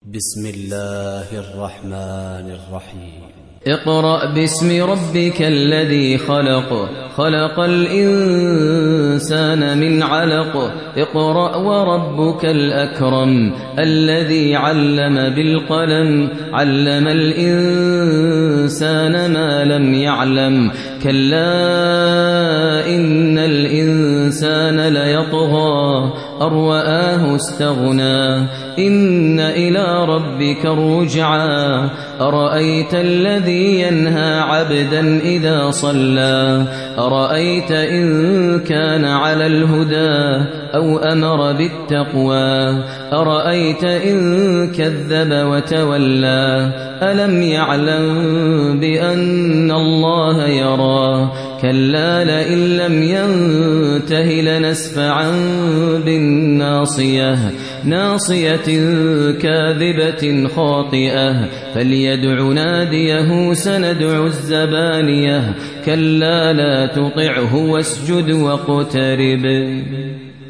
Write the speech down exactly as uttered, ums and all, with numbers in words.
بسم الله الرحمن الرحيم. اقرأ باسم ربك الذي خلق خلق الإنسان من علق اقرأ وربك الأكرم الذي علم بالقلم علم الإنسان ما لم يعلم كلا إن الإنسان ليطغى أن رآه استغنى إن إلى ربك الرجعى أرأيت الذي ينهى عبدا إذا صلى أرأيت إن كان على الهدى أو أمر بالتقوى أرأيت إن كذب وتولى ألم يعلم بأن الله يرى كلا لئن لم ينته لنسفعا بالناصية ناصية كاذبة خاطئة فليدع ناديه سندع الزبانية كلا لا تطعه واسجد واقترب.